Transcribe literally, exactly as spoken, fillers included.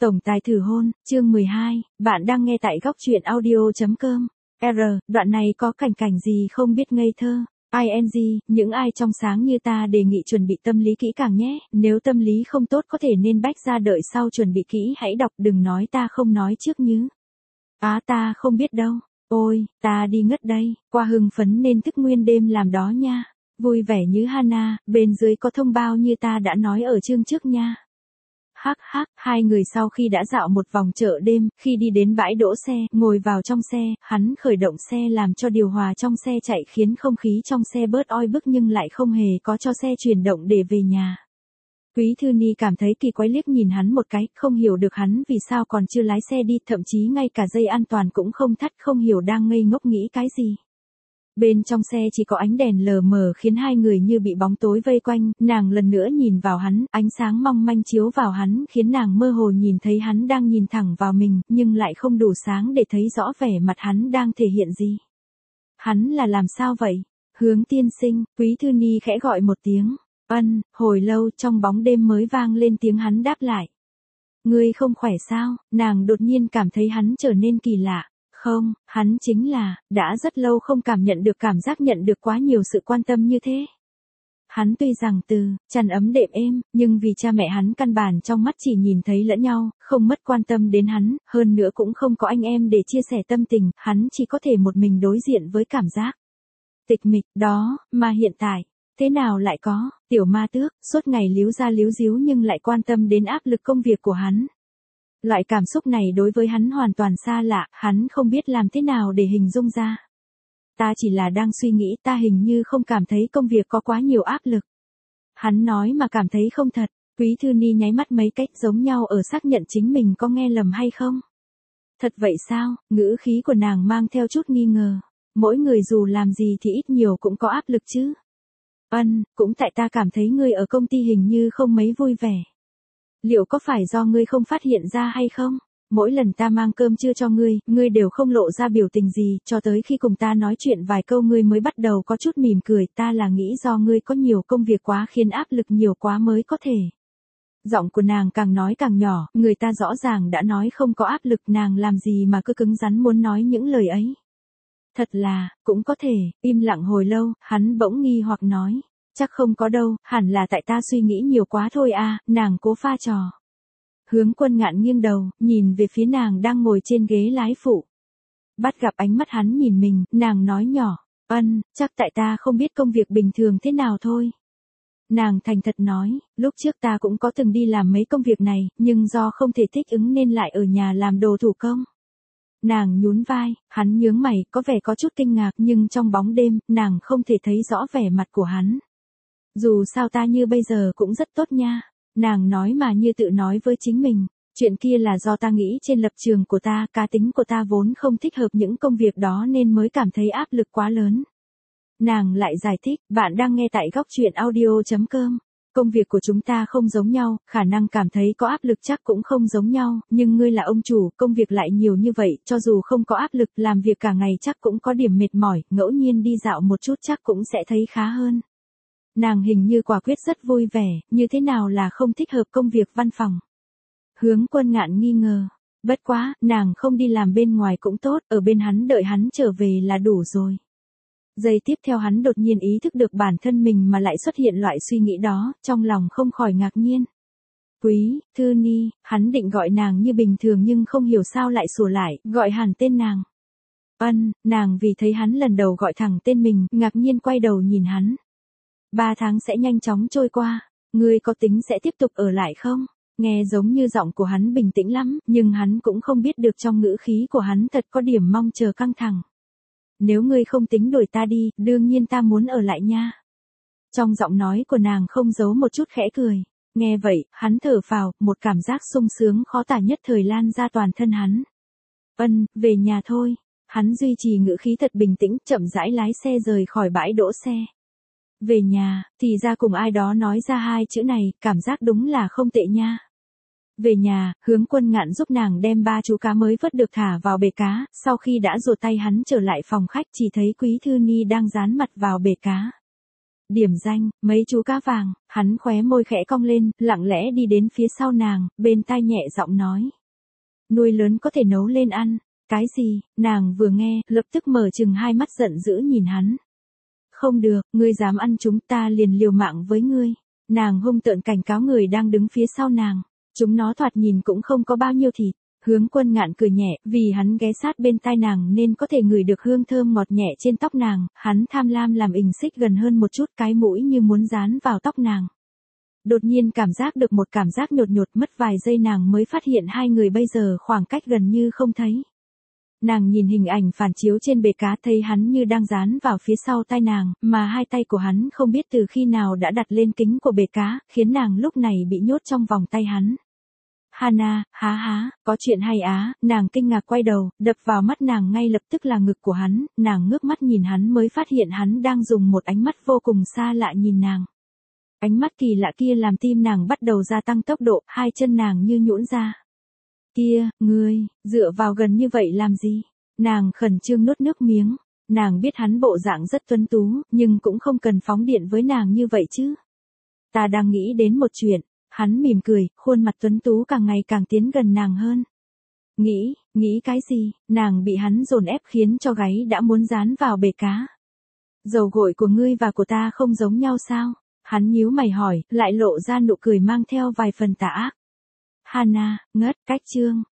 Tổng tài thử hôn, chương mười hai, bạn đang nghe tại góc truyện audio.com. R, đoạn này có cảnh cảnh gì không biết ngây thơ. i en giê, những ai trong sáng như ta đề nghị chuẩn bị tâm lý kỹ càng nhé, nếu tâm lý không tốt có thể nên bách ra đợi sau chuẩn bị kỹ hãy đọc đừng nói ta không nói trước nhứ. Á ta không biết đâu, ôi, ta đi ngất đây, qua hưng phấn nên thức nguyên đêm làm đó nha. Vui vẻ như Hana, bên dưới có thông báo như ta đã nói ở chương trước nha. Hắc hắc, hai người sau khi đã dạo một vòng chợ đêm, khi đi đến bãi đỗ xe, ngồi vào trong xe, hắn khởi động xe làm cho điều hòa trong xe chạy khiến không khí trong xe bớt oi bức nhưng lại không hề có cho xe chuyển động để về nhà. Quý Thư Ni cảm thấy kỳ quái liếc nhìn hắn một cái, không hiểu được hắn vì sao còn chưa lái xe đi, thậm chí ngay cả dây an toàn cũng không thắt, không hiểu đang ngây ngốc nghĩ cái gì. Bên trong xe chỉ có ánh đèn lờ mờ khiến hai người như bị bóng tối vây quanh, nàng lần nữa nhìn vào hắn, ánh sáng mong manh chiếu vào hắn khiến nàng mơ hồ nhìn thấy hắn đang nhìn thẳng vào mình, nhưng lại không đủ sáng để thấy rõ vẻ mặt hắn đang thể hiện gì. Hắn là làm sao vậy? Hướng tiên sinh, Quý Thư Ni khẽ gọi một tiếng. Ân, hồi lâu trong bóng đêm mới vang lên tiếng hắn đáp lại. Ngươi không khỏe sao? Nàng đột nhiên cảm thấy hắn trở nên kỳ lạ. Không, hắn chính là, đã rất lâu không cảm nhận được cảm giác nhận được quá nhiều sự quan tâm như thế. Hắn tuy rằng từ, chăn ấm đệm êm, nhưng vì cha mẹ hắn căn bản trong mắt chỉ nhìn thấy lẫn nhau, không mất quan tâm đến hắn, hơn nữa cũng không có anh em để chia sẻ tâm tình, hắn chỉ có thể một mình đối diện với cảm giác tịch mịch đó, mà hiện tại, thế nào lại có, tiểu ma tước, suốt ngày líu ra líu díu nhưng lại quan tâm đến áp lực công việc của hắn. Loại cảm xúc này đối với hắn hoàn toàn xa lạ, hắn không biết làm thế nào để hình dung ra. Ta chỉ là đang suy nghĩ ta hình như không cảm thấy công việc có quá nhiều áp lực. Hắn nói mà cảm thấy không thật, Quý Thư Ni nháy mắt mấy cách giống nhau ở xác nhận chính mình có nghe lầm hay không. Thật vậy sao, ngữ khí của nàng mang theo chút nghi ngờ. Mỗi người dù làm gì thì ít nhiều cũng có áp lực chứ. Ân, cũng tại ta cảm thấy ngươi ở công ty hình như không mấy vui vẻ. Liệu có phải do ngươi không phát hiện ra hay không? Mỗi lần ta mang cơm trưa cho ngươi, ngươi đều không lộ ra biểu tình gì, cho tới khi cùng ta nói chuyện vài câu ngươi mới bắt đầu có chút mỉm cười, ta là nghĩ do ngươi có nhiều công việc quá khiến áp lực nhiều quá mới có thể. Giọng của nàng càng nói càng nhỏ, người ta rõ ràng đã nói không có áp lực, nàng làm gì mà cứ cứng rắn muốn nói những lời ấy. Thật là, cũng có thể, im lặng hồi lâu, hắn bỗng nghi hoặc nói. Chắc không có đâu, hẳn là tại ta suy nghĩ nhiều quá thôi à, nàng cố pha trò. Hướng Quân Ngạn nghiêng đầu, nhìn về phía nàng đang ngồi trên ghế lái phụ. Bắt gặp ánh mắt hắn nhìn mình, nàng nói nhỏ, Ân, chắc tại ta không biết công việc bình thường thế nào thôi. Nàng thành thật nói, lúc trước ta cũng có từng đi làm mấy công việc này, nhưng do không thể thích ứng nên lại ở nhà làm đồ thủ công. Nàng nhún vai, hắn nhướng mày, có vẻ có chút kinh ngạc nhưng trong bóng đêm, nàng không thể thấy rõ vẻ mặt của hắn. Dù sao ta như bây giờ cũng rất tốt nha. Nàng nói mà như tự nói với chính mình. Chuyện kia là do ta nghĩ trên lập trường của ta, cá tính của ta vốn không thích hợp những công việc đó nên mới cảm thấy áp lực quá lớn. Nàng lại giải thích, bạn đang nghe tại góc truyện audio.com. Công việc của chúng ta không giống nhau, khả năng cảm thấy có áp lực chắc cũng không giống nhau, nhưng ngươi là ông chủ, công việc lại nhiều như vậy, cho dù không có áp lực, làm việc cả ngày chắc cũng có điểm mệt mỏi, ngẫu nhiên đi dạo một chút chắc cũng sẽ thấy khá hơn. Nàng hình như quả quyết rất vui vẻ, như thế nào là không thích hợp công việc văn phòng. Hướng Quân Ngạn nghi ngờ. Bất quá, nàng không đi làm bên ngoài cũng tốt, ở bên hắn đợi hắn trở về là đủ rồi. Giây tiếp theo hắn đột nhiên ý thức được bản thân mình mà lại xuất hiện loại suy nghĩ đó, trong lòng không khỏi ngạc nhiên. Quý, Thư Ni, hắn định gọi nàng như bình thường nhưng không hiểu sao lại sửa lại, gọi hẳn tên nàng. Ân, nàng vì thấy hắn lần đầu gọi thẳng tên mình, ngạc nhiên quay đầu nhìn hắn. Ba tháng sẽ nhanh chóng trôi qua, ngươi có tính sẽ tiếp tục ở lại không? Nghe giống như giọng của hắn bình tĩnh lắm, nhưng hắn cũng không biết được trong ngữ khí của hắn thật có điểm mong chờ căng thẳng. Nếu ngươi không tính đuổi ta đi, đương nhiên ta muốn ở lại nha. Trong giọng nói của nàng không giấu một chút khẽ cười. Nghe vậy, hắn thở phào, một cảm giác sung sướng khó tả nhất thời lan ra toàn thân hắn. Ân, về nhà thôi. Hắn duy trì ngữ khí thật bình tĩnh, chậm rãi lái xe rời khỏi bãi đỗ xe. Về nhà, thì ra cùng ai đó nói ra hai chữ này, cảm giác đúng là không tệ nha. Về nhà, Hướng Quân Ngạn giúp nàng đem ba chú cá mới vớt được thả vào bể cá, sau khi đã ruột tay hắn trở lại phòng khách chỉ thấy Quý Thư Ni đang dán mặt vào bể cá. Điểm danh, mấy chú cá vàng, hắn khóe môi khẽ cong lên, lặng lẽ đi đến phía sau nàng, bên tai nhẹ giọng nói. Nuôi lớn có thể nấu lên ăn. Cái gì? Nàng vừa nghe, lập tức mở chừng hai mắt giận dữ nhìn hắn. Không được, ngươi dám ăn chúng ta liền liều mạng với ngươi. Nàng hung tợn cảnh cáo người đang đứng phía sau nàng. Chúng nó thoạt nhìn cũng không có bao nhiêu thịt. Hướng Quân Ngạn cười nhẹ, vì hắn ghé sát bên tai nàng nên có thể ngửi được hương thơm ngọt nhẹ trên tóc nàng, hắn tham lam làm ình xích gần hơn một chút, cái mũi như muốn dán vào tóc nàng. Đột nhiên cảm giác được một cảm giác nhột nhột, mất vài giây nàng mới phát hiện hai người bây giờ khoảng cách gần như không thấy. Nàng nhìn hình ảnh phản chiếu trên bề cá thấy hắn như đang dán vào phía sau tai nàng, mà hai tay của hắn không biết từ khi nào đã đặt lên kính của bề cá, khiến nàng lúc này bị nhốt trong vòng tay hắn. Hana, há há, có chuyện hay á, nàng kinh ngạc quay đầu, đập vào mắt nàng ngay lập tức là ngực của hắn, nàng ngước mắt nhìn hắn mới phát hiện hắn đang dùng một ánh mắt vô cùng xa lạ nhìn nàng. Ánh mắt kỳ lạ kia làm tim nàng bắt đầu gia tăng tốc độ, hai chân nàng như nhũn ra. Kia, ngươi, dựa vào gần như vậy làm gì? Nàng khẩn trương nuốt nước miếng, nàng biết hắn bộ dạng rất tuấn tú, nhưng cũng không cần phóng điện với nàng như vậy chứ. Ta đang nghĩ đến một chuyện. Hắn mỉm cười, khuôn mặt tuấn tú càng ngày càng tiến gần nàng hơn. Nghĩ, nghĩ cái gì, nàng bị hắn dồn ép khiến cho gáy đã muốn dán vào bể cá. Dầu gội của ngươi và của ta không giống nhau sao? Hắn nhíu mày hỏi, lại lộ ra nụ cười mang theo vài phần tà ác. Hana, ngất, cách chương.